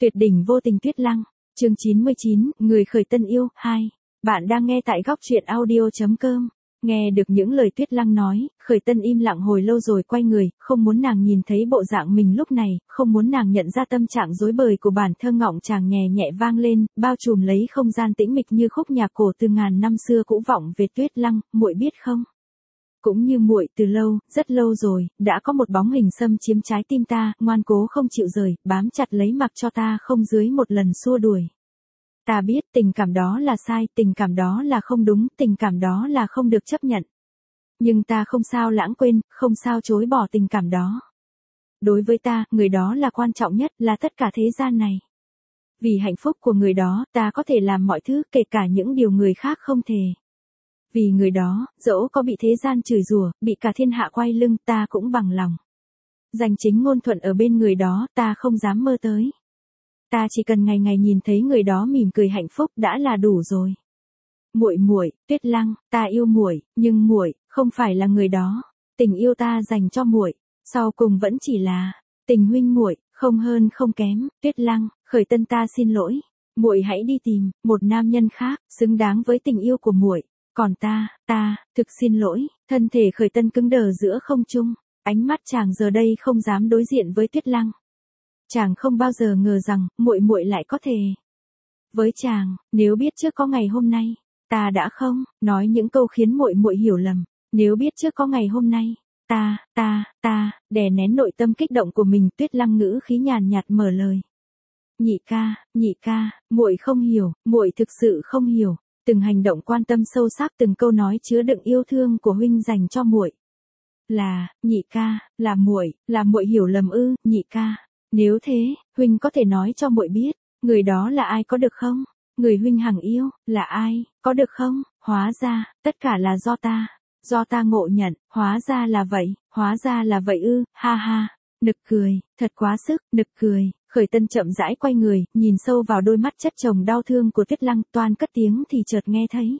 Tuyệt đỉnh vô tình Tuyết Lăng, chương 99, người khởi tân yêu, 2. Bạn đang nghe tại góc truyện audio.com. Nghe được những lời Tuyết Lăng nói, khởi tân im lặng hồi lâu rồi quay người, không muốn nàng nhìn thấy bộ dạng mình lúc này, không muốn nàng nhận ra tâm trạng rối bời của bản thơ ngọng chàng nhẹ nhẹ vang lên, bao trùm lấy không gian tĩnh mịch như khúc nhạc cổ từ ngàn năm xưa cũ vọng về Tuyết Lăng, muội biết không? Cũng như muội từ lâu, rất lâu rồi, đã có một bóng hình xâm chiếm trái tim ta, ngoan cố không chịu rời, bám chặt lấy mặc cho ta không dưới một lần xua đuổi. Ta biết tình cảm đó là sai, tình cảm đó là không đúng, tình cảm đó là không được chấp nhận. Nhưng ta không sao lãng quên, không sao chối bỏ tình cảm đó. Đối với ta, người đó là quan trọng nhất, là tất cả thế gian này. Vì hạnh phúc của người đó, ta có thể làm mọi thứ, kể cả những điều người khác không thể. Vì người đó, dẫu có bị thế gian chửi rủa, bị cả thiên hạ quay lưng, ta cũng bằng lòng. Giành chính ngôn thuận ở bên người đó, ta không dám mơ tới. Ta chỉ cần ngày ngày nhìn thấy người đó mỉm cười hạnh phúc đã là đủ rồi. Muội, Tuyết Lăng, ta yêu muội, nhưng muội không phải là người đó. Tình yêu ta dành cho muội, sau cùng vẫn chỉ là tình huynh muội, không hơn không kém. Tuyết Lăng, khởi tân ta xin lỗi, muội hãy đi tìm một nam nhân khác, xứng đáng với tình yêu của muội. Còn ta, thực xin lỗi. Thân thể khởi tân cứng đờ giữa không trung, ánh mắt chàng giờ đây không dám đối diện với Tuyết Lăng. Chàng không bao giờ ngờ rằng, muội lại có thể. Với chàng, nếu biết trước có ngày hôm nay, ta đã không nói những câu khiến muội hiểu lầm. Nếu biết trước có ngày hôm nay, ta, đè nén nội tâm kích động của mình, Tuyết Lăng ngữ khí nhàn nhạt mở lời. Nhị ca, muội không hiểu, muội thực sự không hiểu. Từng hành động quan tâm sâu sắc, từng câu nói chứa đựng yêu thương của huynh dành cho muội. Nhị ca, là muội hiểu lầm ư? Nhị ca, nếu thế, huynh có thể nói cho muội biết, người đó là ai có được không? Người huynh hằng yêu, là ai, có được không? Hóa ra, tất cả là do ta ngộ nhận, hóa ra là vậy ư? Ha ha, nực cười, thật quá sức, nực cười. Khởi tân chậm rãi quay người, nhìn sâu vào đôi mắt chất chồng đau thương của Tuyết Lăng, toan cất tiếng thì chợt nghe thấy.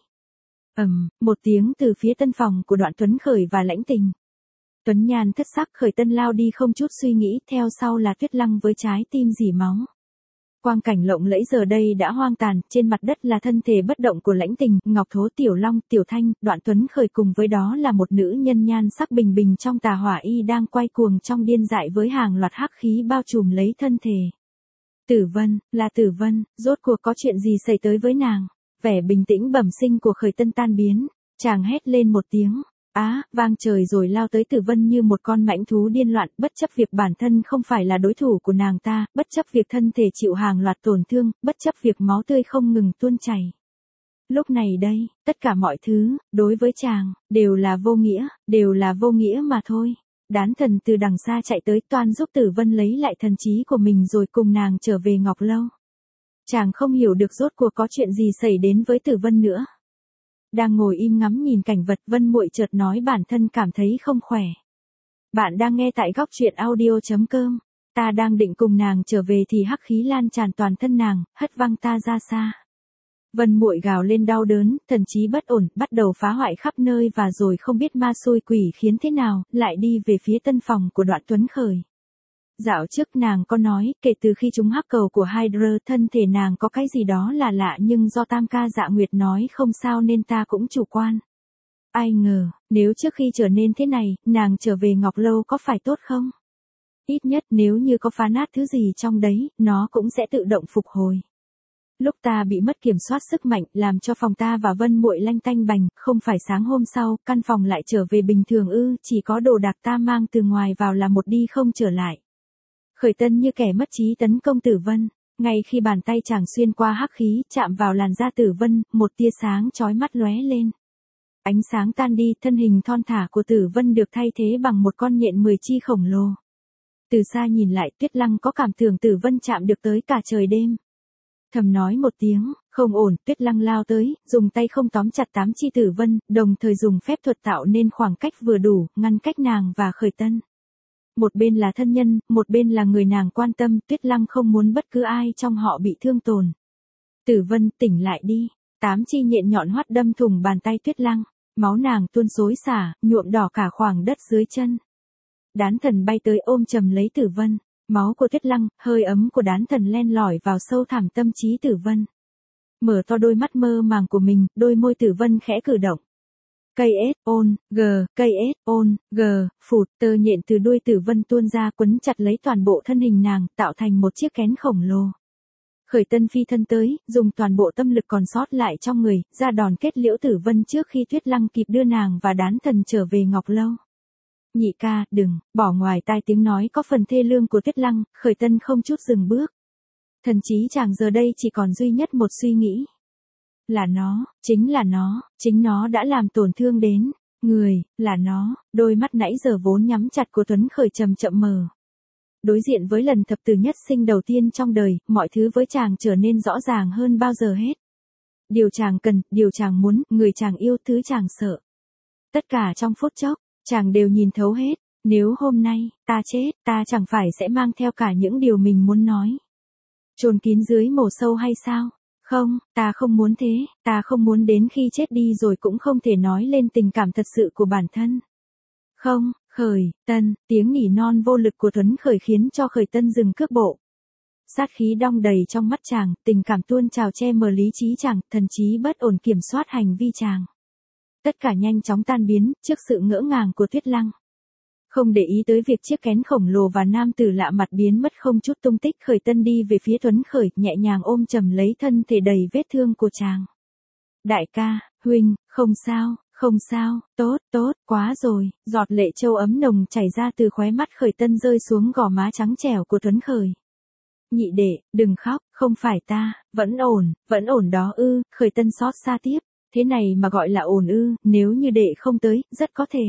Một tiếng từ phía tân phòng của Đoạn Tuấn Khởi và Lãnh Tình. Tuấn Nhan thất sắc, Khởi tân lao đi không chút suy nghĩ, theo sau là Tuyết Lăng với trái tim rỉ máu. Quang cảnh lộng lẫy giờ đây đã hoang tàn, trên mặt đất là thân thể bất động của Lãnh Tình, Ngọc Thố, Tiểu Long, Tiểu Thanh, Đoạn Tuấn Khởi cùng với đó là một nữ nhân nhan sắc bình bình trong tà hỏa y đang quay cuồng trong điên dại với hàng loạt hắc khí bao trùm lấy thân thể. Tử Vân, rốt cuộc có chuyện gì xảy tới với nàng? Vẻ bình tĩnh bẩm sinh của Khởi tân tan biến, chàng hét lên một tiếng. Vang trời rồi lao tới Tử Vân như một con mãnh thú điên loạn, bất chấp việc bản thân không phải là đối thủ của nàng ta, bất chấp việc thân thể chịu hàng loạt tổn thương, bất chấp việc máu tươi không ngừng tuôn chảy. Lúc này đây, tất cả mọi thứ, đối với chàng, đều là vô nghĩa mà thôi. Đán thần từ đằng xa chạy tới toan giúp Tử Vân lấy lại thần trí của mình rồi cùng nàng trở về Ngọc Lâu. Chàng không hiểu được rốt cuộc có chuyện gì xảy đến với Tử Vân nữa. Đang ngồi im ngắm nhìn cảnh vật, Vân muội chợt nói bản thân cảm thấy không khỏe. Bạn đang nghe tại góc truyện audio.com. Ta đang định cùng nàng trở về thì hắc khí lan tràn toàn thân nàng, hất văng ta ra xa. Vân muội gào lên đau đớn, thần trí bất ổn, bắt đầu phá hoại khắp nơi và rồi không biết ma xui quỷ khiến thế nào, lại đi về phía tân phòng của Đoạn Tuấn Khởi. Dạo trước nàng có nói, kể từ khi trúng hắc cầu của Hydra, thân thể nàng có cái gì đó là lạ, nhưng do Tam ca Dạ Nguyệt nói không sao nên ta cũng chủ quan. Ai ngờ, nếu trước khi trở nên thế này, nàng trở về Ngọc Lâu có phải tốt không? Ít nhất nếu như có phá nát thứ gì trong đấy, nó cũng sẽ tự động phục hồi. Lúc ta bị mất kiểm soát sức mạnh, làm cho phòng ta và Vân muội lanh tanh bành, không phải sáng hôm sau, căn phòng lại trở về bình thường ư? Chỉ có đồ đạc ta mang từ ngoài vào là một đi không trở lại. Khởi tân như kẻ mất trí tấn công Tử Vân, ngay khi bàn tay chàng xuyên qua hắc khí, chạm vào làn da Tử Vân, một tia sáng chói mắt lóe lên. Ánh sáng tan đi, thân hình thon thả của Tử Vân được thay thế bằng một con nhện 10 chi khổng lồ. Từ xa nhìn lại, Tuyết Lăng có cảm tưởng Tử Vân chạm được tới cả trời đêm. Thầm nói một tiếng, không ổn, Tuyết Lăng lao tới, dùng tay không tóm chặt 8 chi Tử Vân, đồng thời dùng phép thuật tạo nên khoảng cách vừa đủ, ngăn cách nàng và Khởi tân. Một bên là thân nhân, một bên là người nàng quan tâm, Tuyết Lăng không muốn bất cứ ai trong họ bị thương tổn. Tử Vân, tỉnh lại đi. 8 chi nhện nhọn hoắt đâm thủng bàn tay Tuyết Lăng, máu nàng tuôn xối xả, nhuộm đỏ cả khoảng đất dưới chân. Đán thần bay tới ôm chầm lấy Tử Vân, Máu của Tuyết Lăng, hơi ấm của đán thần len lỏi vào sâu thẳm tâm trí Tử Vân. Mở to đôi mắt mơ màng của mình, đôi môi Tử Vân khẽ cử động. Cây ết, ôn, gờ, cây ết, ôn, gờ, phụt, tơ nhện từ đuôi Tử Vân tuôn ra quấn chặt lấy toàn bộ thân hình nàng, tạo thành một chiếc kén khổng lồ. Khởi Tân phi thân tới, dùng toàn bộ tâm lực còn sót lại trong người, ra đòn kết liễu Tử Vân trước khi Tuyết Lăng kịp đưa nàng và đán thần trở về Ngọc Lâu. Nhị ca, đừng, bỏ ngoài tai tiếng nói có phần thê lương của Tuyết Lăng, Khởi Tân không chút dừng bước. Thần trí chàng giờ đây chỉ còn duy nhất một suy nghĩ. Là nó, chính nó đã làm tổn thương đến người, là nó, đôi mắt nãy giờ vốn nhắm chặt của Tuấn Khởi chậm chậm mở. Đối diện với lần thập tử nhất sinh đầu tiên trong đời, mọi thứ với chàng trở nên rõ ràng hơn bao giờ hết. Điều chàng cần, điều chàng muốn, người chàng yêu, thứ chàng sợ. Tất cả trong phút chốc, chàng đều nhìn thấu hết. Nếu hôm nay, ta chết, ta chẳng phải sẽ mang theo cả những điều mình muốn nói. Chôn kín dưới mồ sâu hay sao? Không, ta không muốn thế, ta không muốn đến khi chết đi rồi cũng không thể nói lên tình cảm thật sự của bản thân. Không, Khởi Tân, tiếng nỉ non vô lực của Tuấn Khởi khiến cho Khởi Tân dừng cước bộ. Sát khí đong đầy trong mắt chàng, tình cảm tuôn trào che mờ lý trí chàng, thần trí bất ổn kiểm soát hành vi chàng. Tất cả nhanh chóng tan biến, trước sự ngỡ ngàng của Tuyết Lăng. Không để ý tới việc chiếc kén khổng lồ và nam tử lạ mặt biến mất không chút tung tích, Khởi Tân đi về phía Tuấn Khởi, nhẹ nhàng ôm chầm lấy thân thể đầy vết thương của chàng. Đại ca, huynh, không sao, tốt, quá rồi, giọt lệ châu ấm nồng chảy ra từ khóe mắt Khởi Tân rơi xuống gò má trắng trẻo của Tuấn Khởi. Nhị đệ, đừng khóc, không phải ta, vẫn ổn đó ư, Khởi Tân xót xa tiếp, thế này mà gọi là ổn ư, nếu như đệ không tới, rất có thể.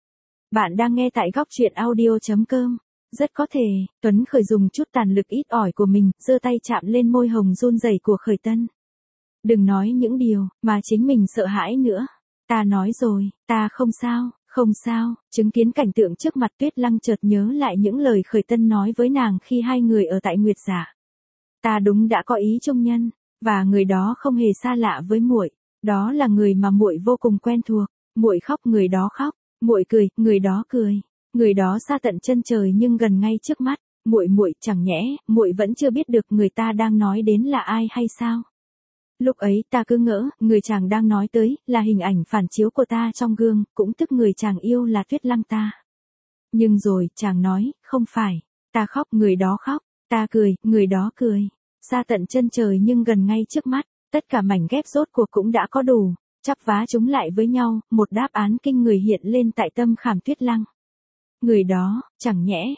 Bạn đang nghe tại góc truyện audio.com. Rất có thể, Tuấn Khởi dùng chút tàn lực ít ỏi của mình, giơ tay chạm lên môi hồng run rẩy của Khởi Tân. Đừng nói những điều mà chính mình sợ hãi nữa. Ta nói rồi, ta không sao, chứng kiến cảnh tượng trước mặt Tuyết Lăng chợt nhớ lại những lời Khởi Tân nói với nàng khi hai người ở tại Nguyệt Dạ. Ta đúng đã có ý chung nhân, và người đó không hề xa lạ với muội, đó là người mà muội vô cùng quen thuộc. Muội khóc, người đó khóc. Muội cười, người đó cười. Người đó xa tận chân trời nhưng gần ngay trước mắt. Muội chẳng nhẽ, muội vẫn chưa biết được người ta đang nói đến là ai hay sao? Lúc ấy ta cứ ngỡ, người chàng đang nói tới, là hình ảnh phản chiếu của ta trong gương, cũng tức người chàng yêu là Tuyết Lăng ta. Nhưng rồi, chàng nói, không phải. Ta khóc, người đó khóc. Ta cười, người đó cười. Xa tận chân trời nhưng gần ngay trước mắt. Tất cả mảnh ghép rốt cuộc cũng đã có đủ. Chắp vá chúng lại với nhau, một đáp án kinh người hiện lên tại tâm khảm Tuyết Lăng. Người đó, chẳng nhẽ,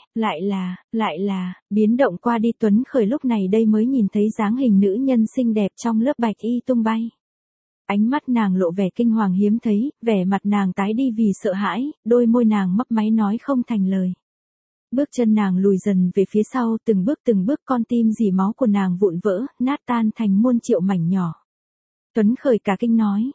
lại là, biến động qua đi. Tuấn Khởi lúc này đây mới nhìn thấy dáng hình nữ nhân xinh đẹp trong lớp bạch y tung bay. Ánh mắt nàng lộ vẻ kinh hoàng hiếm thấy, vẻ mặt nàng tái đi vì sợ hãi, đôi môi nàng mấp máy nói không thành lời. Bước chân nàng lùi dần về phía sau, từng bước con tim dì máu của nàng vụn vỡ, nát tan thành muôn triệu mảnh nhỏ. Tuấn Khởi cả kinh nói.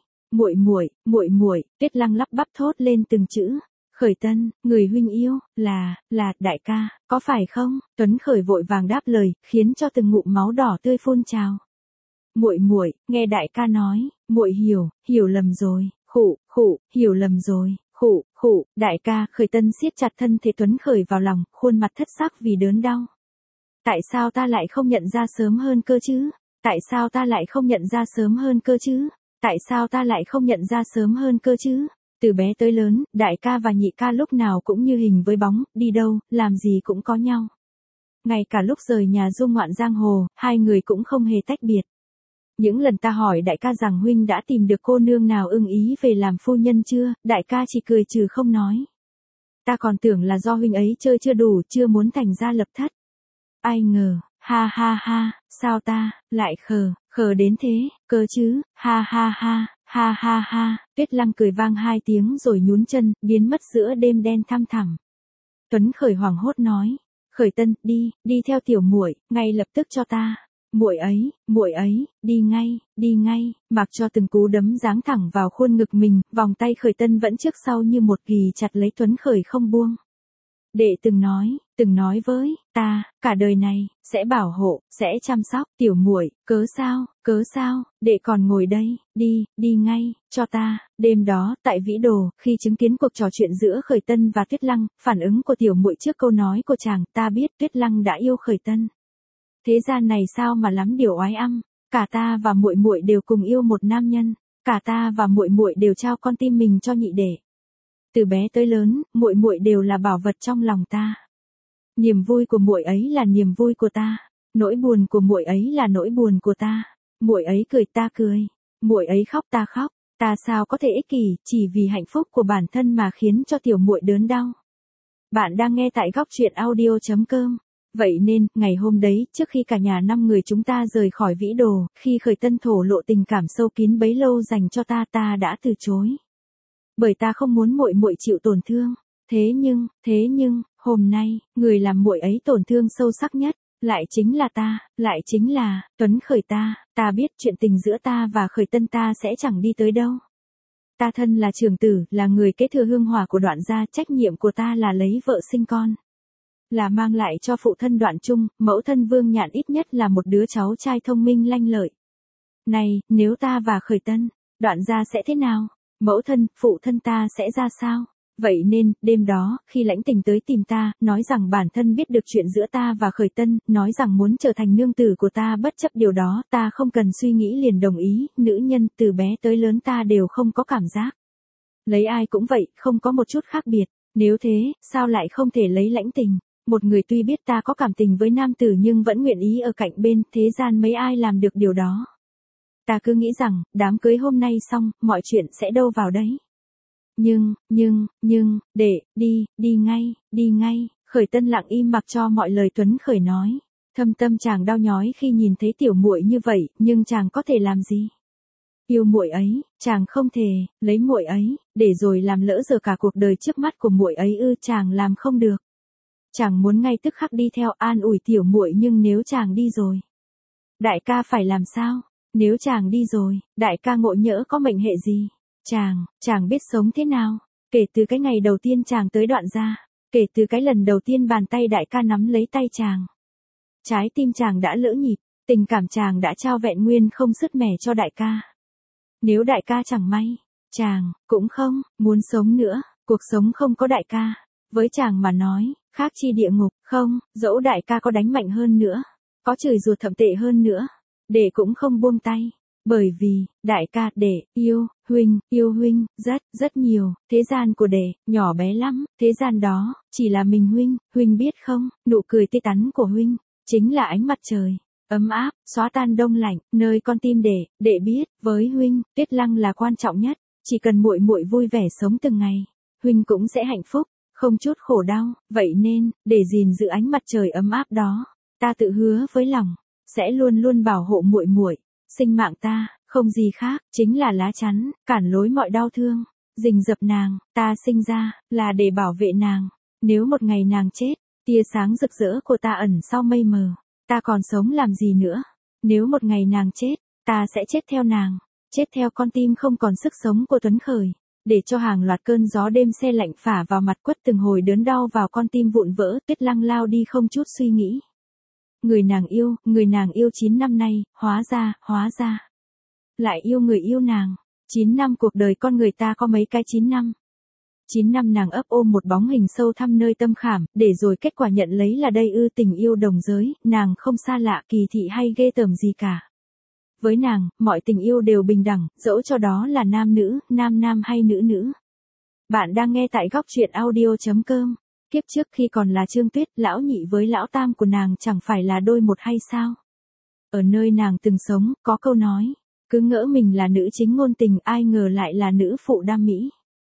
Muội, Tuyết Lăng lắp bắp thốt lên từng chữ. Khởi Tân, người huynh yêu, là, đại ca, có phải không? Tuấn Khởi vội vàng đáp lời, khiến cho từng ngụm máu đỏ tươi phun trào. Muội, nghe đại ca nói, muội hiểu lầm rồi, hiểu lầm rồi, đại ca. Khởi Tân siết chặt thân thể Tuấn Khởi vào lòng, khuôn mặt thất sắc vì đớn đau. Tại sao ta lại không nhận ra sớm hơn cơ chứ? Tại sao ta lại không nhận ra sớm hơn cơ chứ? Tại sao ta lại không nhận ra sớm hơn cơ chứ? Từ bé tới lớn, đại ca và nhị ca lúc nào cũng như hình với bóng, đi đâu, làm gì cũng có nhau. Ngay cả lúc rời nhà du ngoạn giang hồ, hai người cũng không hề tách biệt. Những lần ta hỏi đại ca rằng huynh đã tìm được cô nương nào ưng ý về làm phu nhân chưa, đại ca chỉ cười trừ không nói. Ta còn tưởng là do huynh ấy chơi chưa đủ, chưa muốn thành gia lập thất. Ai ngờ, ha, sao ta, lại khờ đến thế, cơ chứ, ha. Tuyết Lăng cười vang hai tiếng rồi nhún chân, biến mất giữa đêm đen thăm thẳm. Tuấn Khởi hoảng hốt nói, Khởi Tân, đi theo tiểu muội, ngay lập tức cho ta. Muội ấy, đi ngay, mặc cho từng cú đấm giáng thẳng vào khuôn ngực mình, vòng tay Khởi Tân vẫn trước sau như một ghì chặt lấy Tuấn Khởi không buông. Đệ từng từng nói với ta, cả đời này, sẽ bảo hộ, sẽ chăm sóc, tiểu muội, cớ sao, đệ còn ngồi đây, đi ngay, cho ta, đêm đó, tại Vĩ Đồ, khi chứng kiến cuộc trò chuyện giữa Khởi Tân và Tuyết Lăng, phản ứng của tiểu muội trước câu nói của chàng, ta biết Tuyết Lăng đã yêu Khởi Tân. Thế gian này sao mà lắm điều oái ăm, cả ta và muội muội đều cùng yêu một nam nhân, cả ta và muội muội đều trao con tim mình cho nhị đệ. Từ bé tới lớn, muội muội đều là bảo vật trong lòng ta. Niềm vui của muội ấy là niềm vui của ta, nỗi buồn của muội ấy là nỗi buồn của ta. Muội ấy cười ta cười, muội ấy khóc ta khóc, ta sao có thể ích kỷ chỉ vì hạnh phúc của bản thân mà khiến cho tiểu muội đớn đau. Bạn đang nghe tại góc truyện audio.com. Vậy nên, ngày hôm đấy, trước khi cả nhà 5 người chúng ta rời khỏi Vĩ Đồ, khi Khởi Tân thổ lộ tình cảm sâu kín bấy lâu dành cho ta, ta đã từ chối. Bởi ta không muốn muội muội chịu tổn thương. Thế nhưng, hôm nay, người làm muội ấy tổn thương sâu sắc nhất, lại chính là ta, lại chính là Tuấn Khởi ta biết chuyện tình giữa ta và Khởi Tân ta sẽ chẳng đi tới đâu. Ta thân là trưởng tử, là người kế thừa hương hỏa của Đoạn gia, trách nhiệm của ta là lấy vợ sinh con. Là mang lại cho phụ thân Đoạn Trung, mẫu thân Vương Nhạn ít nhất là một đứa cháu trai thông minh lanh lợi. Này, nếu ta và Khởi Tân, Đoạn gia sẽ thế nào? Mẫu thân, phụ thân ta sẽ ra sao? Vậy nên, đêm đó, khi Lãnh Tình tới tìm ta, nói rằng bản thân biết được chuyện giữa ta và Khởi Tân, nói rằng muốn trở thành nương tử của ta bất chấp điều đó, ta không cần suy nghĩ liền đồng ý, nữ nhân, từ bé tới lớn ta đều không có cảm giác. Lấy ai cũng vậy, không có một chút khác biệt, nếu thế, sao lại không thể lấy Lãnh Tình? Một người tuy biết ta có cảm tình với nam tử nhưng vẫn nguyện ý ở cạnh bên, thế gian mấy ai làm được điều đó. Ta cứ nghĩ rằng, đám cưới hôm nay xong, mọi chuyện sẽ đâu vào đấy. Nhưng, để, đi ngay, Khởi Tân lặng im mặc cho mọi lời Tuấn Khởi nói. Thâm tâm chàng đau nhói khi nhìn thấy tiểu muội như vậy, nhưng chàng có thể làm gì? Yêu muội ấy, chàng không thể, lấy muội ấy, để rồi làm lỡ giờ cả cuộc đời trước mắt của muội ấy chàng làm không được. Chàng muốn ngay tức khắc đi theo an ủi tiểu muội nhưng nếu chàng đi rồi, đại ca phải làm sao? Nếu chàng đi rồi, đại ca ngộ nhỡ có mệnh hệ gì? Chàng biết sống thế nào? Kể từ cái ngày đầu tiên chàng tới Đoạn gia, kể từ cái lần đầu tiên bàn tay đại ca nắm lấy tay chàng, trái tim chàng đã lỡ nhịp, tình cảm chàng đã trao vẹn nguyên không sứt mẻ cho đại ca. Nếu đại ca chẳng may, chàng cũng không muốn sống nữa, cuộc sống không có đại ca, với chàng mà nói, khác chi địa ngục, không, dẫu đại ca có đánh mạnh hơn nữa, có chửi rủa thậm tệ hơn nữa, đệ cũng không buông tay. Bởi vì, đại ca, đệ, yêu huynh, rất nhiều, thế gian của đệ, nhỏ bé lắm, thế gian đó, chỉ là mình huynh biết không, nụ cười tươi tắn của huynh, chính là ánh mặt trời, ấm áp, xóa tan đông lạnh, nơi con tim đệ biết, với huynh, Tuyết Lăng là quan trọng nhất, chỉ cần muội muội vui vẻ sống từng ngày, huynh cũng sẽ hạnh phúc, không chút khổ đau, vậy nên, để gìn giữ ánh mặt trời ấm áp đó, ta tự hứa với lòng, sẽ luôn luôn bảo hộ muội muội. Sinh mạng ta, không gì khác, chính là lá chắn, cản lối mọi đau thương, rình rập nàng, ta sinh ra, là để bảo vệ nàng. Nếu một ngày nàng chết, tia sáng rực rỡ của ta ẩn sau mây mờ, ta còn sống làm gì nữa? Nếu một ngày nàng chết, ta sẽ chết theo nàng, chết theo con tim không còn sức sống của Tuấn Khởi, để cho hàng loạt cơn gió đêm se lạnh phả vào mặt quất từng hồi đớn đau vào con tim vụn vỡ. Tuyết Lăng lao đi không chút suy nghĩ. Người nàng yêu 9 năm nay, hóa ra. Lại yêu người yêu nàng. 9 năm cuộc đời con người ta có mấy cái 9 năm. 9 năm nàng ấp ôm một bóng hình sâu thẳm nơi tâm khảm, để rồi kết quả nhận lấy là đây tình yêu đồng giới, nàng không xa lạ, kỳ thị hay ghê tởm gì cả. Với nàng, mọi tình yêu đều bình đẳng, dẫu cho đó là nam nữ, nam hay nữ. Bạn đang nghe tại góc truyện audio.com. Kiếp trước khi còn là Trương Tuyết, lão nhị với lão tam của nàng chẳng phải là đôi một hay sao? Ở nơi nàng từng sống, có câu nói, cứ ngỡ mình là nữ chính ngôn tình, ai ngờ lại là nữ phụ đam mỹ.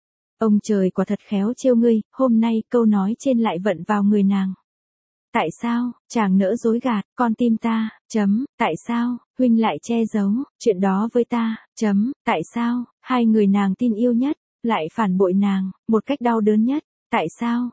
Ông trời quả thật khéo trêu ngươi, hôm nay câu nói trên lại vận vào người nàng. Tại sao, chàng nỡ dối gạt, con tim ta, tại sao, huynh lại che giấu, chuyện đó với ta, tại sao, hai người nàng tin yêu nhất, lại phản bội nàng, một cách đau đớn nhất. Tại sao,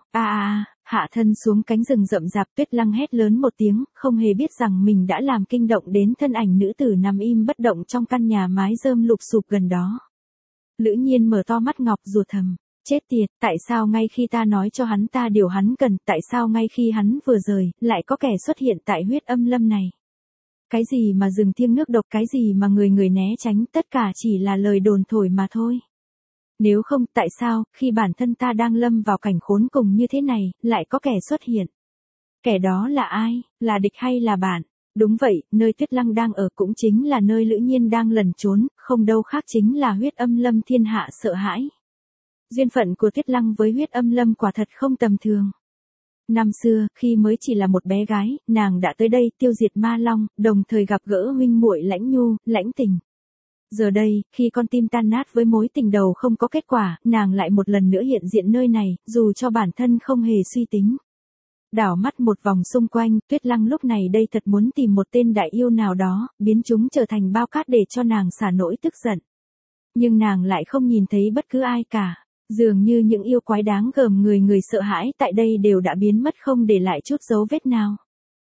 hạ thân xuống cánh rừng rậm rạp. Tuyết Lăng hét lớn một tiếng, không hề biết rằng mình đã làm kinh động đến thân ảnh nữ tử nằm im bất động trong căn nhà mái rơm lụp xụp gần đó. Lữ Nhiên mở to mắt ngọc rùa thầm, Chết tiệt, tại sao ngay khi ta nói cho hắn ta điều hắn cần, tại sao ngay khi hắn vừa rời, lại có kẻ xuất hiện tại huyết âm lâm này? Cái gì mà rừng thiêng nước độc, cái gì mà người người né tránh, tất cả chỉ là lời đồn thổi mà thôi. Nếu không, tại sao, khi bản thân ta đang lâm vào cảnh khốn cùng như thế này, lại có kẻ xuất hiện? Kẻ đó là ai, là địch hay là bạn? Đúng vậy, nơi Tuyết Lăng đang ở cũng chính là nơi Lữ Nhiên đang lẩn trốn, không đâu khác chính là huyết âm lâm thiên hạ sợ hãi. Duyên phận của Tuyết Lăng với huyết âm lâm quả thật không tầm thường. Năm xưa, khi mới chỉ là một bé gái, nàng đã tới đây tiêu diệt ma long, đồng thời gặp gỡ huynh muội Lãnh Nhu, Lãnh Tình. Giờ đây, khi con tim tan nát với mối tình đầu không có kết quả, nàng lại một lần nữa hiện diện nơi này, dù cho bản thân không hề suy tính. Đảo mắt một vòng xung quanh, Tuyết Lăng lúc này đây thật muốn tìm một tên đại yêu nào đó, biến chúng trở thành bao cát để cho nàng xả nỗi tức giận. Nhưng nàng lại không nhìn thấy bất cứ ai cả. Dường như những yêu quái đáng gờm người sợ hãi tại đây đều đã biến mất không để lại chút dấu vết nào.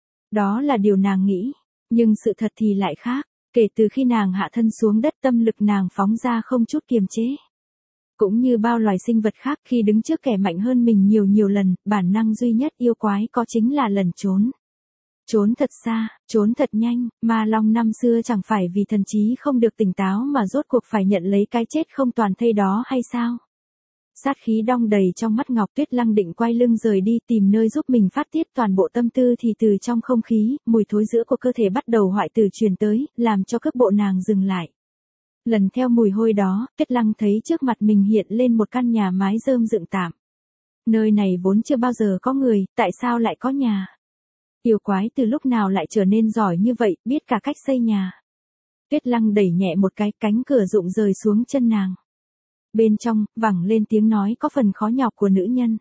Đó là điều nàng nghĩ. Nhưng sự thật thì lại khác. Kể từ khi nàng hạ thân xuống đất, tâm lực nàng phóng ra không chút kiềm chế. Cũng như bao loài sinh vật khác, khi đứng trước kẻ mạnh hơn mình nhiều lần, bản năng duy nhất yêu quái có chính là lẩn trốn. Trốn thật xa, trốn thật nhanh, ma long năm xưa chẳng phải vì thần trí không được tỉnh táo mà rốt cuộc phải nhận lấy cái chết không toàn thây đó hay sao? Sát khí đong đầy trong mắt Ngọc Tuyết Lăng định quay lưng rời đi tìm nơi giúp mình phát tiết toàn bộ tâm tư thì từ trong không khí, mùi thối rữa của cơ thể bắt đầu hoại tử truyền tới, làm cho cước bộ nàng dừng lại. Lần theo mùi hôi đó, Tuyết Lăng thấy trước mặt mình hiện lên một căn nhà mái rơm dựng tạm. Nơi này vốn chưa bao giờ có người, tại sao lại có nhà? Yêu quái từ lúc nào lại trở nên giỏi như vậy, biết cả cách xây nhà. Tuyết Lăng đẩy nhẹ một cái, cánh cửa rụng rời xuống chân nàng. Bên trong, vẳng lên tiếng nói có phần khó nhọc của nữ nhân.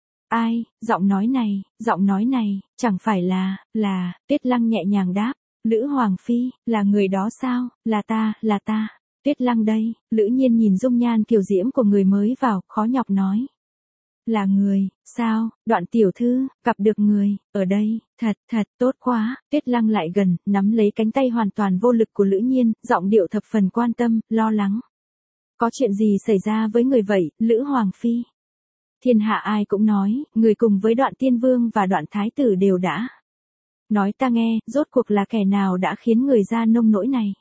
Ai, giọng nói này, chẳng phải là, Tuyết Lăng nhẹ nhàng đáp, Lữ Hoàng Phi, là người đó sao, là ta, Tuyết Lăng đây, Lữ Nhiên nhìn dung nhan kiều diễm của người mới vào, khó nhọc nói. Là người, sao, Đoạn tiểu thư, gặp được người, ở đây, thật, tốt quá, Tuyết Lăng lại gần, nắm lấy cánh tay hoàn toàn vô lực của Lữ Nhiên, giọng điệu thập phần quan tâm, lo lắng. Có chuyện gì xảy ra với người vậy, Lữ Hoàng Phi? Thiên hạ ai cũng nói, người cùng với Đoạn Tiên Vương và Đoạn Thái Tử đều đã. Nói ta nghe, rốt cuộc là kẻ nào đã khiến người ra nông nỗi này?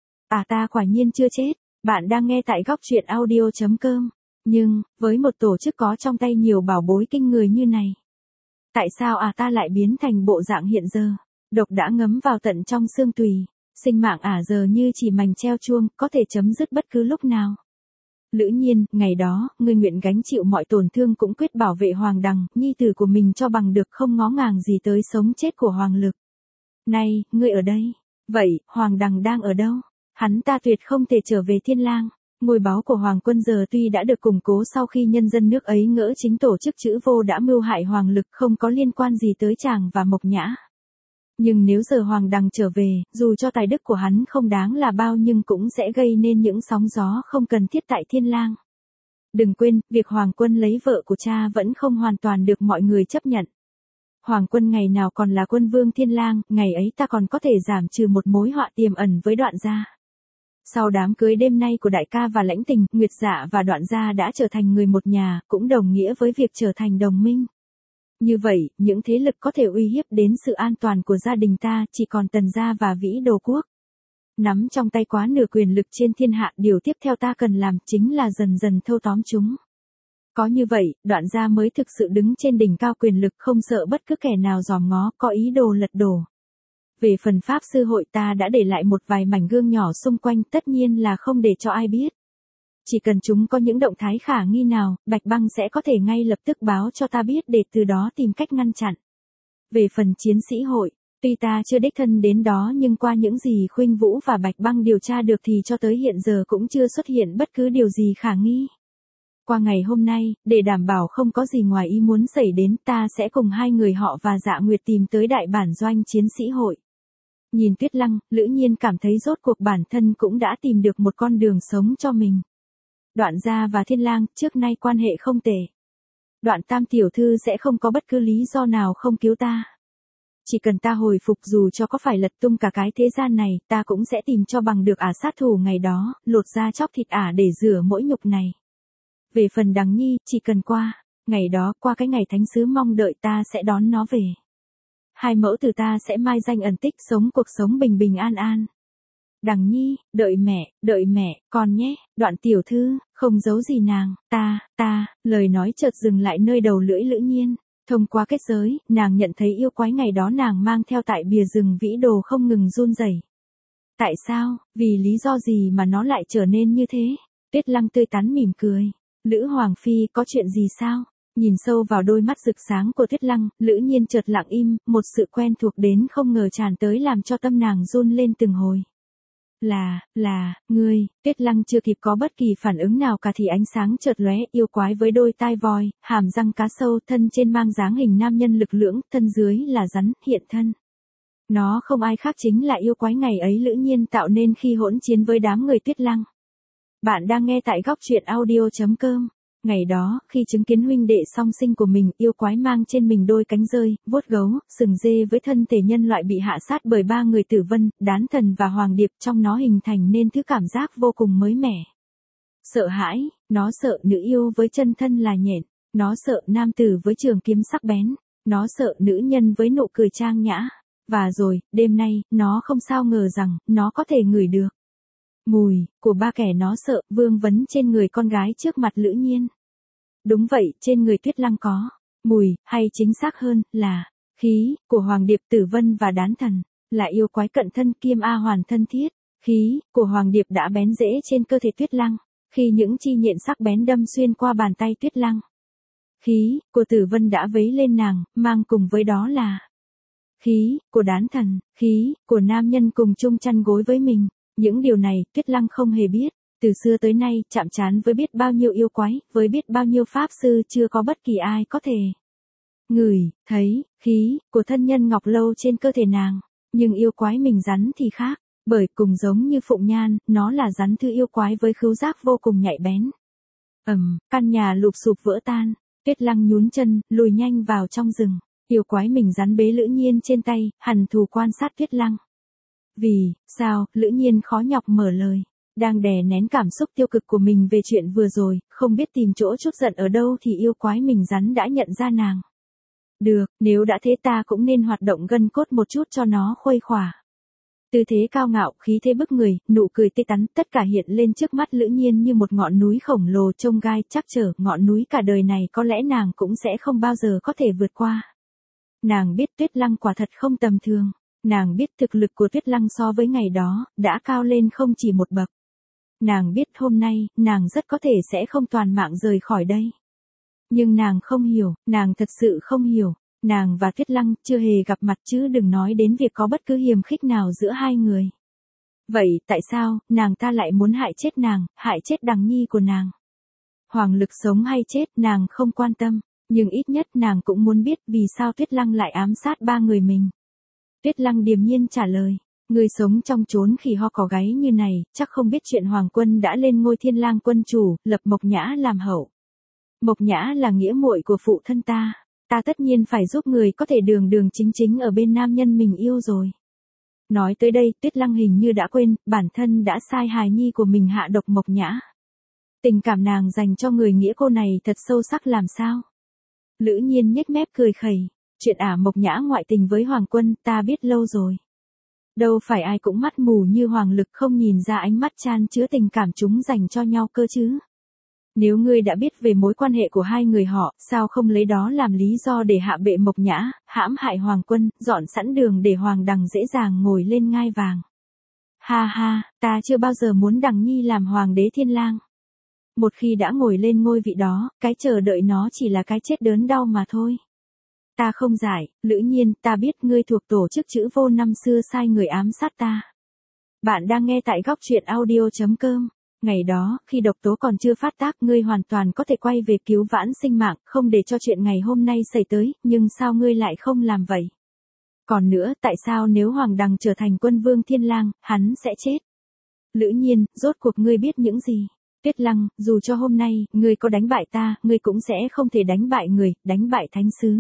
À ta quả nhiên chưa chết, bạn đang nghe tại góc truyện audio.com. Nhưng, với một tổ chức có trong tay nhiều bảo bối kinh người như này. Tại sao ta lại biến thành bộ dạng hiện giờ? Độc đã ngấm vào tận trong xương tùy. Sinh mạng giờ như chỉ mảnh treo chuông, có thể chấm dứt bất cứ lúc nào. Lữ Nhiên, ngày đó, ngươi nguyện gánh chịu mọi tổn thương cũng quyết bảo vệ Hoàng Đằng, nhi tử của mình cho bằng được không ngó ngàng gì tới sống chết của Hoàng Lực. Này, ngươi ở đây. Vậy, Hoàng Đằng đang ở đâu? Hắn ta tuyệt không thể trở về Thiên Lang. Ngôi báu của Hoàng Quân giờ tuy đã được củng cố sau khi nhân dân nước ấy ngỡ chính tổ chức chữ vô đã mưu hại Hoàng Lực không có liên quan gì tới chàng và Mộc Nhã. Nhưng nếu giờ Hoàng Đằng trở về, dù cho tài đức của hắn không đáng là bao nhưng cũng sẽ gây nên những sóng gió không cần thiết tại Thiên Lang. Đừng quên, việc Hoàng Quân lấy vợ của cha vẫn không hoàn toàn được mọi người chấp nhận. Hoàng Quân ngày nào còn là quân vương Thiên Lang, ngày ấy ta còn có thể giảm trừ một mối họa tiềm ẩn với Đoạn gia. Sau đám cưới đêm nay của đại ca và Lãnh Tình, Nguyệt Dạ và Đoạn gia đã trở thành người một nhà, cũng đồng nghĩa với việc trở thành đồng minh. Như vậy, những thế lực có thể uy hiếp đến sự an toàn của gia đình ta chỉ còn Tần gia và Vĩ Đồ Quốc. Nắm trong tay quá nửa quyền lực trên thiên hạ, điều tiếp theo ta cần làm chính là dần dần thâu tóm chúng. Có như vậy, Đoạn gia mới thực sự đứng trên đỉnh cao quyền lực không sợ bất cứ kẻ nào dòm ngó có ý đồ lật đổ. Về phần Pháp Sư hội ta đã để lại một vài mảnh gương nhỏ xung quanh, tất nhiên là không để cho ai biết. Chỉ cần chúng có những động thái khả nghi nào, Bạch Băng sẽ có thể ngay lập tức báo cho ta biết để từ đó tìm cách ngăn chặn. Về phần chiến sĩ hội, tuy ta chưa đích thân đến đó nhưng qua những gì Khuynh Vũ và Bạch Băng điều tra được thì cho tới hiện giờ cũng chưa xuất hiện bất cứ điều gì khả nghi. Qua ngày hôm nay, để đảm bảo không có gì ngoài ý muốn xảy đến, ta sẽ cùng hai người họ và Dạ Nguyệt tìm tới đại bản doanh chiến sĩ hội. Nhìn Tuyết Lăng, Lữ Nhiên cảm thấy rốt cuộc bản thân cũng đã tìm được một con đường sống cho mình. Đoạn gia và Thiên Lang trước nay quan hệ không tệ. Đoạn tam tiểu thư sẽ không có bất cứ lý do nào không cứu ta. Chỉ cần ta hồi phục dù cho có phải lật tung cả cái thế gian này, ta cũng sẽ tìm cho bằng được sát thủ ngày đó, lột da chóc thịt để rửa mỗi nhục này. Về phần Đằng Nhi, chỉ cần qua, ngày đó qua cái ngày thánh sứ mong đợi ta sẽ đón nó về. Hai mẫu tử ta sẽ mai danh ẩn tích sống cuộc sống bình bình an an. Đằng Nhi, đợi mẹ, con nhé, Đoạn tiểu thư, không giấu gì nàng, lời nói chợt dừng lại nơi đầu lưỡi Lữ Nhiên. Thông qua kết giới, nàng nhận thấy yêu quái ngày đó nàng mang theo tại bìa rừng vĩ đồ không ngừng run rẩy. Tại sao, vì lý do gì mà nó lại trở nên như thế? Tuyết Lăng tươi tắn mỉm cười. Lữ Hoàng Phi, có chuyện gì sao? Nhìn sâu vào đôi mắt rực sáng của Tuyết Lăng, Lữ Nhiên chợt lặng im, một sự quen thuộc đến không ngờ tràn tới làm cho tâm nàng run lên từng hồi. Ngươi, Tuyết Lăng chưa kịp có bất kỳ phản ứng nào cả thì ánh sáng chợt lóe, yêu quái với đôi tai voi, hàm răng cá sâu, thân trên mang dáng hình nam nhân lực lưỡng, thân dưới là rắn, hiện thân. Nó không ai khác chính là yêu quái ngày ấy Lữ Nhiên tạo nên khi hỗn chiến với đám người Tuyết Lăng. Bạn đang nghe tại góc truyện audio.com. Ngày đó, khi chứng kiến huynh đệ song sinh của mình, yêu quái mang trên mình đôi cánh rơi, vuốt gấu, sừng dê với thân thể nhân loại bị hạ sát bởi ba người Tử Vân, Đán Thần và Hoàng Điệp, trong nó hình thành nên thứ cảm giác vô cùng mới mẻ. Sợ hãi, nó sợ nữ yêu với chân thân là nhện, nó sợ nam tử với trường kiếm sắc bén, nó sợ nữ nhân với nụ cười trang nhã. Và rồi, đêm nay, nó không sao ngờ rằng, nó có thể ngửi được mùi của ba kẻ nó sợ, vương vấn trên người con gái trước mặt Lữ Nhiên. Đúng vậy, trên người Tuyết Lăng có mùi, hay chính xác hơn là khí của Hoàng Điệp, Tử Vân và Đán Thần, là yêu quái cận thân kiêm A Hoàn thân thiết. Khí của Hoàng Điệp đã bén rễ trên cơ thể Tuyết Lăng, khi những chi nhện sắc bén đâm xuyên qua bàn tay Tuyết Lăng. Khí của Tử Vân đã vấy lên nàng, mang cùng với đó là khí của Đán Thần, khí của nam nhân cùng chung chăn gối với mình. Những điều này, Tuyết Lăng không hề biết. Từ xưa tới nay, chạm trán với biết bao nhiêu yêu quái, với biết bao nhiêu pháp sư, chưa có bất kỳ ai có thể ngửi thấy khí của thân nhân Ngọc Lâu trên cơ thể nàng. Nhưng yêu quái mình rắn thì khác, bởi cùng giống như Phụng Nhan, nó là rắn thư yêu quái với khứu giác vô cùng nhạy bén. Căn nhà lụp xụp vỡ tan, Tuyết Lăng nhún chân, lùi nhanh vào trong rừng. Yêu quái mình rắn bế Lữ Nhiên trên tay, hằn thù quan sát Tuyết Lăng. Vì sao? Lữ Nhiên khó nhọc mở lời. Đang đè nén cảm xúc tiêu cực của mình về chuyện vừa rồi, không biết tìm chỗ trút giận ở đâu thì yêu quái mình rắn đã nhận ra nàng. Được, nếu đã thế ta cũng nên hoạt động gân cốt một chút cho nó khuây khỏa. Tư thế cao ngạo, khí thế bức người, nụ cười tươi tắn, tất cả hiện lên trước mắt Lữ Nhiên như một ngọn núi khổng lồ chông gai chắc trở, ngọn núi cả đời này có lẽ nàng cũng sẽ không bao giờ có thể vượt qua. Nàng biết Tuyết Lăng quả thật không tầm thường. Nàng biết thực lực của Tuyết Lăng so với ngày đó, đã cao lên không chỉ một bậc. Nàng biết hôm nay, nàng rất có thể sẽ không toàn mạng rời khỏi đây. Nhưng nàng không hiểu, nàng thật sự không hiểu. Nàng và Tuyết Lăng chưa hề gặp mặt chứ đừng nói đến việc có bất cứ hiềm khích nào giữa hai người. Vậy, tại sao, nàng ta lại muốn hại chết nàng, hại chết Đằng Nhi của nàng? Hoàng Lực sống hay chết, nàng không quan tâm. Nhưng ít nhất nàng cũng muốn biết vì sao Tuyết Lăng lại ám sát ba người mình. Tuyết Lăng điềm nhiên trả lời, người sống trong chốn khỉ ho cỏ gáy như này, chắc không biết chuyện Hoàng Quân đã lên ngôi Thiên Lang quân chủ, lập Mộc Nhã làm hậu. Mộc Nhã là nghĩa muội của phụ thân ta tất nhiên phải giúp người có thể đường đường chính chính ở bên nam nhân mình yêu rồi. Nói tới đây, Tuyết Lăng hình như đã quên, bản thân đã sai hài nhi của mình hạ độc Mộc Nhã. Tình cảm nàng dành cho người nghĩa cô này thật sâu sắc làm sao? Lữ Nhiên nhếch mép cười khẩy. Chuyện Mộc Nhã ngoại tình với Hoàng Quân, ta biết lâu rồi. Đâu phải ai cũng mắt mù như Hoàng Lực không nhìn ra ánh mắt chan chứa tình cảm chúng dành cho nhau cơ chứ. Nếu ngươi đã biết về mối quan hệ của hai người họ, sao không lấy đó làm lý do để hạ bệ Mộc Nhã, hãm hại Hoàng Quân, dọn sẵn đường để Hoàng Đằng dễ dàng ngồi lên ngai vàng. Ha ha, ta chưa bao giờ muốn Đằng Nhi làm Hoàng đế Thiên Lang. Một khi đã ngồi lên ngôi vị đó, cái chờ đợi nó chỉ là cái chết đớn đau mà thôi. Ta không giải, Lữ Nhiên, ta biết ngươi thuộc tổ chức chữ vô năm xưa sai người ám sát ta. Bạn đang nghe tại góc truyện audio.com. Ngày đó, khi độc tố còn chưa phát tác, ngươi hoàn toàn có thể quay về cứu vãn sinh mạng, không để cho chuyện ngày hôm nay xảy tới, nhưng sao ngươi lại không làm vậy? Còn nữa, tại sao nếu Hoàng Đằng trở thành quân vương Thiên Lang, hắn sẽ chết? Lữ Nhiên, rốt cuộc ngươi biết những gì? Tuyết Lăng, dù cho hôm nay, ngươi có đánh bại ta, ngươi cũng sẽ không thể đánh bại người, đánh bại thánh sứ.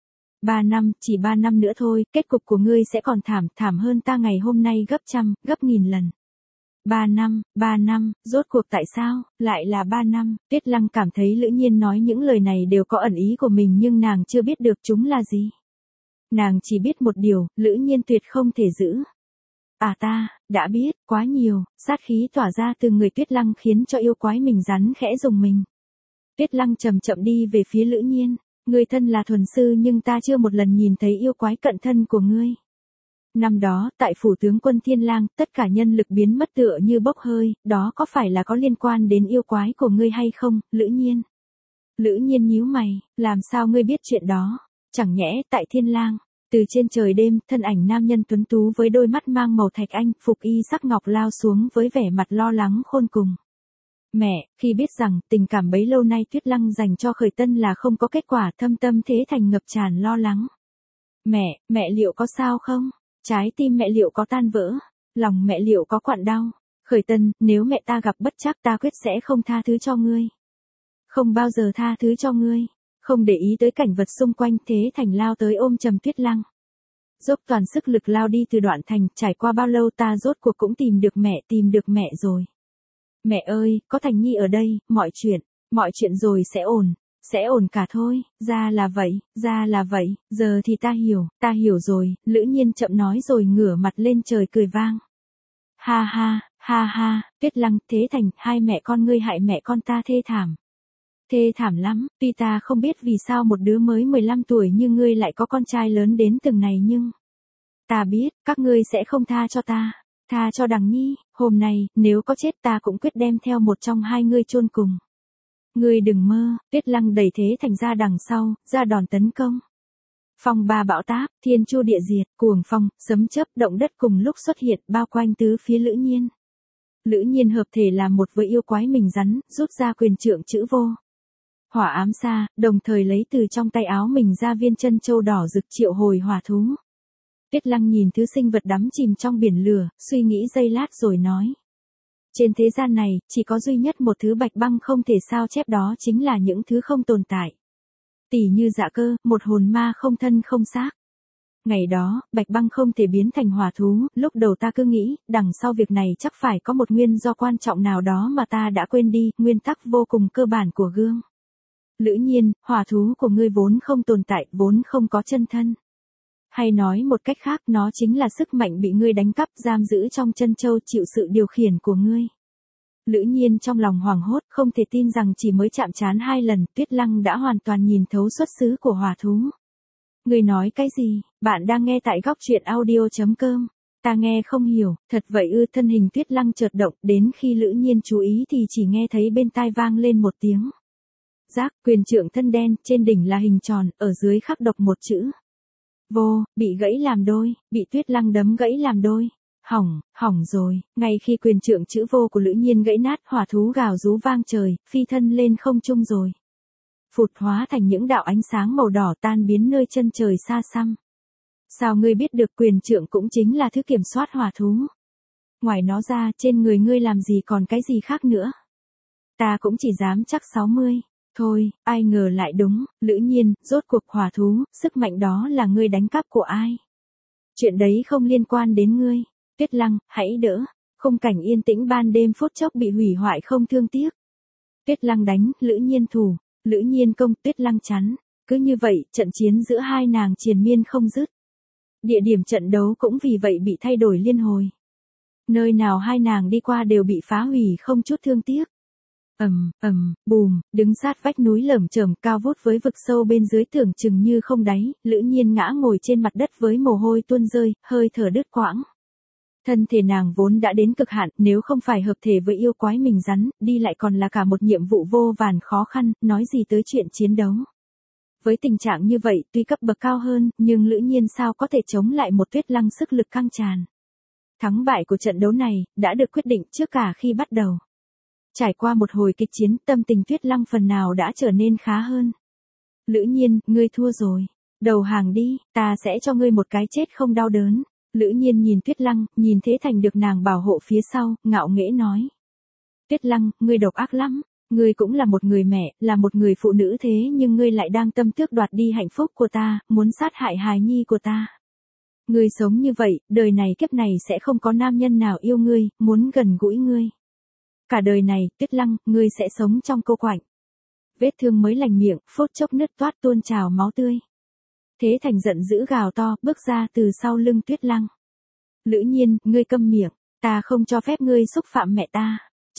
3 năm, chỉ 3 năm nữa thôi, kết cục của ngươi sẽ còn thảm hơn ta ngày hôm nay gấp trăm, gấp nghìn lần. 3 năm, rốt cuộc tại sao, lại là 3 năm, Tuyết Lăng cảm thấy Lữ Nhiên nói những lời này đều có ẩn ý của mình nhưng nàng chưa biết được chúng là gì. Nàng chỉ biết một điều, Lữ Nhiên tuyệt không thể giữ. À ta, đã biết, quá nhiều, sát khí tỏa ra từ người Tuyết Lăng khiến cho yêu quái mình rắn khẽ rùng mình. Tuyết Lăng chậm chậm đi về phía Lữ Nhiên, ngươi thân là thuần sư nhưng ta chưa một lần nhìn thấy yêu quái cận thân của ngươi. Năm đó, tại phủ tướng quân Thiên Lang, tất cả nhân lực biến mất tựa như bốc hơi, đó có phải là có liên quan đến yêu quái của ngươi hay không, Lữ Nhiên? Lữ Nhiên nhíu mày, làm sao ngươi biết chuyện đó? Chẳng nhẽ tại Thiên Lang, từ trên trời đêm, thân ảnh nam nhân tuấn tú với đôi mắt mang màu thạch anh, phục y sắc ngọc lao xuống với vẻ mặt lo lắng khôn cùng. Mẹ, khi biết rằng tình cảm bấy lâu nay Tuyết Lăng dành cho Khởi Tân là không có kết quả, thâm tâm Thế Thành ngập tràn lo lắng. Mẹ liệu có sao không? Trái tim mẹ liệu có tan vỡ? Lòng mẹ liệu có quặn đau? Khởi Tân, nếu mẹ ta gặp bất trắc ta quyết sẽ không tha thứ cho ngươi. Không bao giờ tha thứ cho ngươi. Không để ý tới cảnh vật xung quanh, Thế Thành lao tới ôm chầm Tuyết Lăng. Dốc toàn sức lực lao đi từ đoạn thành, trải qua bao lâu ta rốt cuộc cũng tìm được mẹ rồi. Mẹ ơi, có Thành Nhi ở đây, mọi chuyện rồi sẽ ổn cả thôi, ra là vậy, giờ thì ta hiểu rồi, Lữ Nhiên chậm nói rồi ngửa mặt lên trời cười vang. Ha ha, Tuyết Lăng, Thế Thành, hai mẹ con ngươi hại mẹ con ta thê thảm lắm, tuy ta không biết vì sao một đứa mới 15 tuổi như ngươi lại có con trai lớn đến từng này nhưng ta biết, các ngươi sẽ không tha cho ta, tha cho Đằng Nhi, hôm nay, nếu có chết ta cũng quyết đem theo một trong hai ngươi chôn cùng. Ngươi đừng mơ, Tuyết Lăng đẩy Thế Thành ra đằng sau, ra đòn tấn công. Phong ba bão táp, thiên chu địa diệt, cuồng phong, sấm chớp, động đất cùng lúc xuất hiện bao quanh tứ phía Lữ Nhiên. Lữ Nhiên hợp thể là một với yêu quái mình rắn, rút ra quyền trượng chữ vô. Hỏa ám xa, đồng thời lấy từ trong tay áo mình ra viên chân châu đỏ rực triệu hồi hỏa thú. Tuyết Lăng nhìn thứ sinh vật đắm chìm trong biển lửa, suy nghĩ giây lát rồi nói. Trên thế gian này, chỉ có duy nhất một thứ Bạch Băng không thể sao chép, đó chính là những thứ không tồn tại. Tỉ như Dạ Cơ, một hồn ma không thân không xác. Ngày đó, Bạch Băng không thể biến thành hỏa thú, lúc đầu ta cứ nghĩ, đằng sau việc này chắc phải có một nguyên do quan trọng nào đó mà ta đã quên đi, nguyên tắc vô cùng cơ bản của gương. Lữ Nhiên, hỏa thú của ngươi vốn không tồn tại, vốn không có chân thân. Hay nói một cách khác, nó chính là sức mạnh bị ngươi đánh cắp, giam giữ trong chân châu, chịu sự điều khiển của ngươi. Lữ Nhiên trong lòng hoảng hốt, không thể tin rằng chỉ mới chạm trán 2 lần, Tuyết Lăng đã hoàn toàn nhìn thấu xuất xứ của hỏa thú. Ngươi nói cái gì? Bạn đang nghe tại góc truyện audio.com. Ta nghe không hiểu, thật vậy ư? Thân hình Tuyết Lăng chợt động, đến khi Lữ Nhiên chú ý thì chỉ nghe thấy bên tai vang lên một tiếng. Giác, quyền trượng thân đen, trên đỉnh là hình tròn, ở dưới khắc độc một chữ. Vô, bị gãy làm đôi, bị Tuyết Lăng đấm gãy làm đôi. Hỏng rồi, ngay khi quyền trượng chữ vô của Lữ Nhiên gãy nát, hỏa thú gào rú vang trời, phi thân lên không trung rồi. Phụt hóa thành những đạo ánh sáng màu đỏ tan biến nơi chân trời xa xăm. Sao ngươi biết được quyền trượng cũng chính là thứ kiểm soát hỏa thú? Ngoài nó ra, trên người ngươi làm gì còn cái gì khác nữa? Ta cũng chỉ dám chắc 60. Thôi, ai ngờ lại đúng, Lữ Nhiên, rốt cuộc hỏa thú, sức mạnh đó là ngươi đánh cắp của ai? Chuyện đấy không liên quan đến ngươi. Tuyết Lăng, hãy đỡ. Khung cảnh yên tĩnh ban đêm phút chốc bị hủy hoại không thương tiếc. Tuyết Lăng đánh, Lữ Nhiên thủ. Lữ Nhiên công, Tuyết Lăng chắn. Cứ như vậy, trận chiến giữa hai nàng triền miên không dứt. Địa điểm trận đấu cũng vì vậy bị thay đổi liên hồi. Nơi nào hai nàng đi qua đều bị phá hủy không chút thương tiếc. Bùm, đứng sát vách núi lởm chởm cao vút với vực sâu bên dưới tưởng chừng như không đáy, Lữ Nhiên ngã ngồi trên mặt đất với mồ hôi tuôn rơi, hơi thở đứt quãng. Thân thể nàng vốn đã đến cực hạn, nếu không phải hợp thể với yêu quái mình rắn, đi lại còn là cả một nhiệm vụ vô vàn khó khăn, nói gì tới chuyện chiến đấu. Với tình trạng như vậy, tuy cấp bậc cao hơn, nhưng Lữ Nhiên sao có thể chống lại một Tuyết Lăng sức lực căng tràn. Thắng bại của trận đấu này, đã được quyết định trước cả khi bắt đầu. Trải qua một hồi kịch chiến, tâm tình Tuyết Lăng phần nào đã trở nên khá hơn. Lữ Nhiên, ngươi thua rồi. Đầu hàng đi, ta sẽ cho ngươi một cái chết không đau đớn. Lữ Nhiên nhìn Tuyết Lăng, nhìn Thế Thành được nàng bảo hộ phía sau, ngạo nghễ nói. Tuyết Lăng, ngươi độc ác lắm. Ngươi cũng là một người mẹ, là một người phụ nữ thế nhưng ngươi lại đang tâm tước đoạt đi hạnh phúc của ta, muốn sát hại hài nhi của ta. Ngươi sống như vậy, đời này kiếp này sẽ không có nam nhân nào yêu ngươi, muốn gần gũi ngươi. Cả đời này, Tuyết Lăng, ngươi sẽ sống trong cô quạnh. Vết thương mới lành miệng, phút chốc nứt toát tuôn trào máu tươi. Thế Thành giận dữ gào to, bước ra từ sau lưng Tuyết Lăng. Lữ Nhiên, ngươi câm miệng, ta không cho phép ngươi xúc phạm mẹ ta.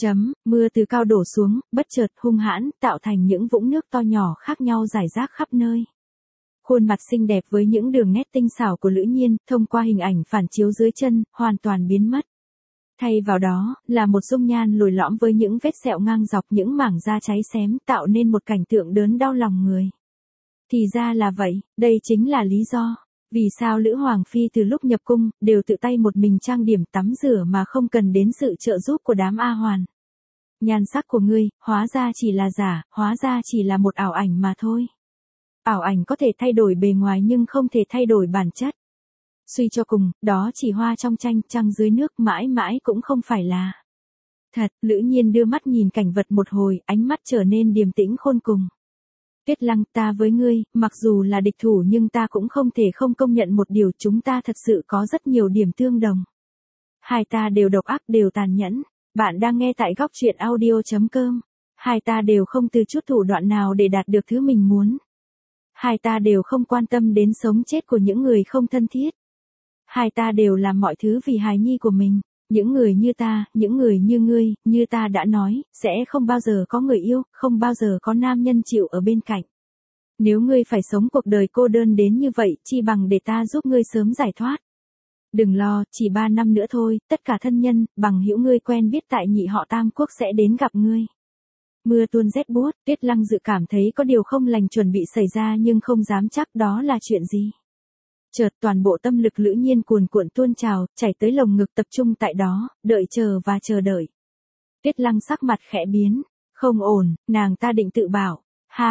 Mưa từ cao đổ xuống, bất chợt hung hãn, tạo thành những vũng nước to nhỏ khác nhau rải rác khắp nơi. Khuôn mặt xinh đẹp với những đường nét tinh xảo của Lữ Nhiên, thông qua hình ảnh phản chiếu dưới chân, hoàn toàn biến mất. Thay vào đó, là một dung nhan lồi lõm với những vết sẹo ngang dọc, những mảng da cháy xém, tạo nên một cảnh tượng đớn đau lòng người. Thì ra là vậy, đây chính là lý do. Vì sao Lữ Hoàng Phi từ lúc nhập cung, đều tự tay một mình trang điểm tắm rửa mà không cần đến sự trợ giúp của đám A Hoàn. Nhan sắc của ngươi, hóa ra chỉ là giả, hóa ra chỉ là một ảo ảnh mà thôi. Ảo ảnh có thể thay đổi bề ngoài nhưng không thể thay đổi bản chất. Suy cho cùng, đó chỉ hoa trong tranh, trăng dưới nước, mãi mãi cũng không phải là thật. Lữ Nhiên đưa mắt nhìn cảnh vật một hồi, ánh mắt trở nên điềm tĩnh khôn cùng. Tuyết Lăng, ta với ngươi, mặc dù là địch thủ nhưng ta cũng không thể không công nhận một điều, chúng ta thật sự có rất nhiều điểm tương đồng. Hai ta đều độc ác, đều tàn nhẫn. Bạn đang nghe tại góc truyện audio.com. Hai ta đều không từ chút thủ đoạn nào để đạt được thứ mình muốn. Hai ta đều không quan tâm đến sống chết của những người không thân thiết. Hai ta đều làm mọi thứ vì hài nhi của mình. Những người như ta, những người như ngươi, như ta đã nói, sẽ không bao giờ có người yêu, không bao giờ có nam nhân chịu ở bên cạnh. Nếu ngươi phải sống cuộc đời cô đơn đến như vậy, chi bằng để ta giúp ngươi sớm giải thoát. Đừng lo, chỉ 3 năm nữa thôi, tất cả thân nhân, bằng hữu ngươi quen biết tại nhị họ Tam Quốc sẽ đến gặp ngươi. Mưa tuôn rét buốt, Tuyết Lăng dự cảm thấy có điều không lành chuẩn bị xảy ra nhưng không dám chắc đó là chuyện gì. Chợt toàn bộ tâm lực Lữ Nhiên cuồn cuộn tuôn trào, chảy tới lồng ngực, tập trung tại đó, đợi chờ và chờ đợi. Tuyết Lăng sắc mặt khẽ biến, không ổn, nàng ta định tự bảo,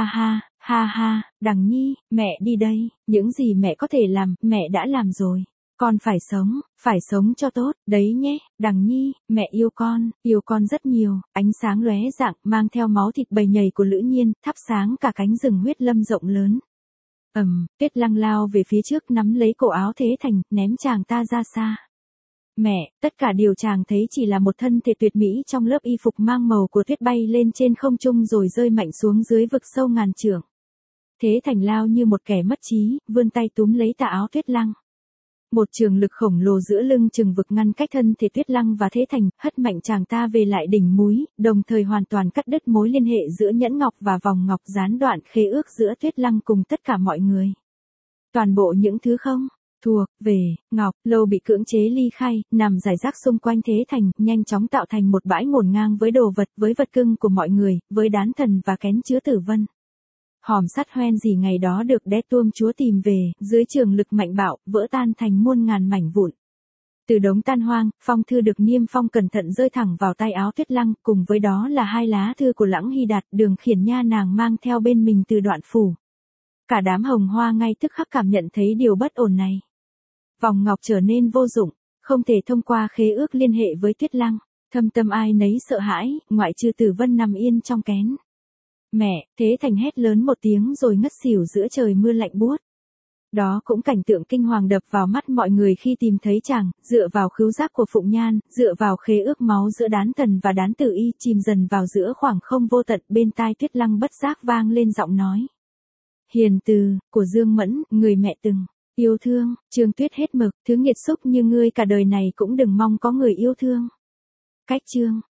ha, Đằng Nhi, mẹ đi đây, những gì mẹ có thể làm, mẹ đã làm rồi. Con phải sống cho tốt, đấy nhé, Đằng Nhi, mẹ yêu con rất nhiều. Ánh sáng lóe rạng, mang theo máu thịt bầy nhầy của Lữ Nhiên, thắp sáng cả cánh rừng huyết lâm rộng lớn. Tuyết Lăng lao về phía trước, nắm lấy cổ áo Thế Thành, ném chàng ta ra xa. Mẹ, tất cả điều chàng thấy chỉ là một thân thể tuyệt mỹ trong lớp y phục mang màu của tuyết bay lên trên không trung rồi rơi mạnh xuống dưới vực sâu ngàn trượng. Thế Thành lao như một kẻ mất trí, vươn tay túm lấy tà áo Tuyết Lăng. Một trường lực khổng lồ giữa lưng chừng vực ngăn cách thân thể Tuyết Lăng và Thế Thành, hất mạnh chàng ta về lại đỉnh núi, đồng thời hoàn toàn cắt đứt mối liên hệ giữa nhẫn ngọc và vòng ngọc, gián đoạn khế ước giữa Tuyết Lăng cùng tất cả mọi người. Toàn bộ những thứ không thuộc về ngọc lâu bị cưỡng chế ly khai, nằm rải rác xung quanh Thế Thành, nhanh chóng tạo thành một bãi ngổn ngang với đồ vật, với vật cưng của mọi người, với đán thần và kén chứa tử vân. Hòm sắt hoen gì ngày đó được đế tuông chúa tìm về, dưới trường lực mạnh bạo, vỡ tan thành muôn ngàn mảnh vụn. Từ đống tan hoang, phong thư được niêm phong cẩn thận rơi thẳng vào tay áo Tuyết Lăng, cùng với đó là 2 lá thư của Lãng Hy Đạt, Đường Khiển Nha nàng mang theo bên mình từ Đoạn Phủ. Cả đám hồng hoa ngay tức khắc cảm nhận thấy điều bất ổn này. Vòng ngọc trở nên vô dụng, không thể thông qua khế ước liên hệ với Tuyết Lăng. Thâm tâm ai nấy sợ hãi, ngoại trừ Tử Vân nằm yên trong kén. Mẹ, Thế Thành hét lớn một tiếng rồi ngất xỉu giữa trời mưa lạnh buốt. Đó cũng cảnh tượng kinh hoàng đập vào mắt mọi người khi tìm thấy chàng, dựa vào khứu giác của Phụng Nhan, dựa vào khế ước máu giữa đán thần và đán tử y, chìm dần vào giữa khoảng không vô tận. Bên tai Tuyết Lăng bất giác vang lên giọng nói hiền từ của Dương Mẫn, người mẹ từng yêu thương. Trương Tuyết hết mực, thứ nghiệt xúc như ngươi cả đời này cũng đừng mong có người yêu thương. Cách chương